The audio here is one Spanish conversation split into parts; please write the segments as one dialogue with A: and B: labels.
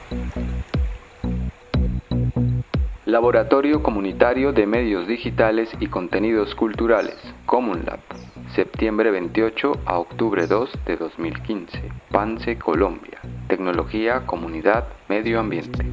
A: Laboratorio Comunitario de Medios Digitales y Contenidos Culturales, CommunLab, septiembre 28 a octubre 2 de 2015, Pance, Colombia. Tecnología, comunidad, medio ambiente.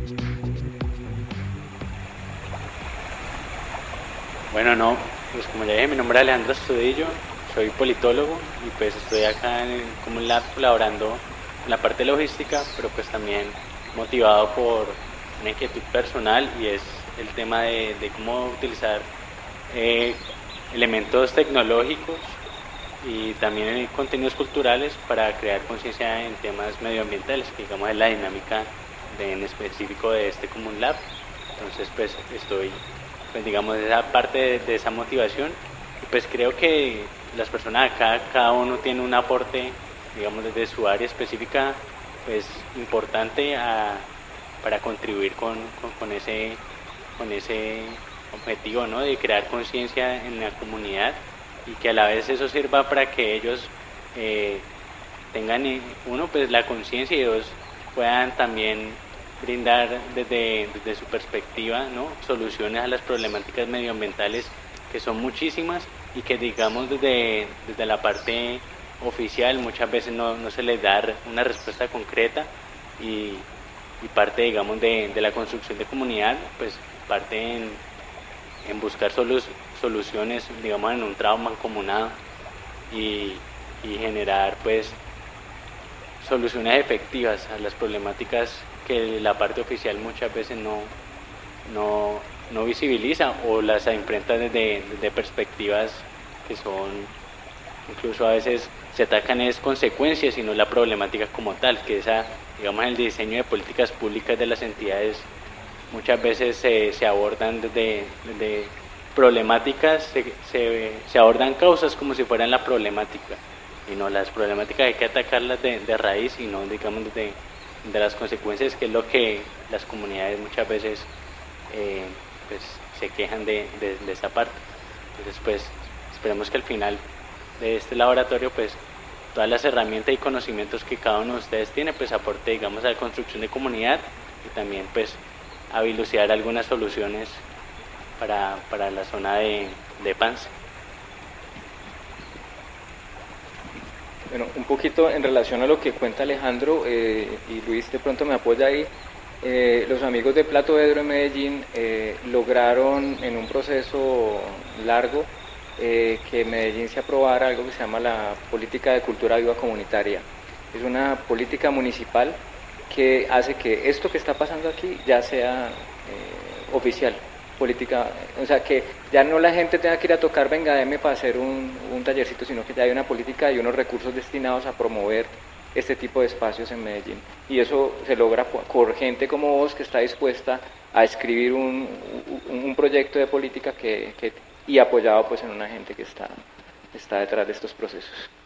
B: Bueno, no, pues como ya dije, mi nombre es Alejandro Astudillo, soy politólogo y pues estoy acá en el CommunLab colaborando en la parte logística, pero pues también motivado por una inquietud personal y es el tema de cómo utilizar elementos tecnológicos y también contenidos culturales para crear conciencia en temas medioambientales, que digamos es la dinámica en específico de este CommunLab. Entonces pues estoy, pues digamos, esa parte de esa motivación y pues creo que las personas acá, cada uno tiene un aporte, digamos, desde su área específica, pues importante para contribuir con ese objetivo, ¿no? De crear conciencia en la comunidad y que a la vez eso sirva para que ellos tengan, uno, pues la conciencia y dos, puedan también brindar desde su perspectiva, ¿no? Soluciones a las problemáticas medioambientales que son muchísimas y que digamos desde la parte oficial muchas veces no se les da una respuesta concreta y parte digamos de la construcción de comunidad, pues parte en buscar soluciones digamos en un trabajo mancomunado y generar pues soluciones efectivas a las problemáticas que la parte oficial muchas veces no visibiliza o las enfrenta desde perspectivas que son, incluso a veces se atacan es consecuencias y no la problemática como tal, que esa, digamos, el diseño de políticas públicas de las entidades muchas veces se abordan desde problemáticas, se abordan causas como si fueran la problemática y no, las problemáticas hay que atacarlas de raíz y no digamos de las consecuencias, que es lo que las comunidades muchas veces pues se quejan de esa parte. Entonces pues esperemos que al final de este laboratorio pues todas las herramientas y conocimientos que cada uno de ustedes tiene pues aporte digamos a la construcción de comunidad y también pues a dilucidar algunas soluciones para la zona de Pance.
C: Bueno, un poquito en relación a lo que cuenta Alejandro y Luis de pronto me apoya ahí. Los amigos de Plato Edro en Medellín lograron en un proceso largo que Medellín se aprobara algo que se llama la Política de Cultura Viva Comunitaria. Es una política municipal que hace que esto que está pasando aquí ya sea oficial, política, o sea que ya no la gente tenga que ir a tocar Venga Deme para hacer un tallercito, sino que ya hay una política y unos recursos destinados a promover este tipo de espacios en Medellín. Y eso se logra por gente como vos que está dispuesta a escribir un proyecto de política y apoyado pues en una gente que está detrás de estos procesos.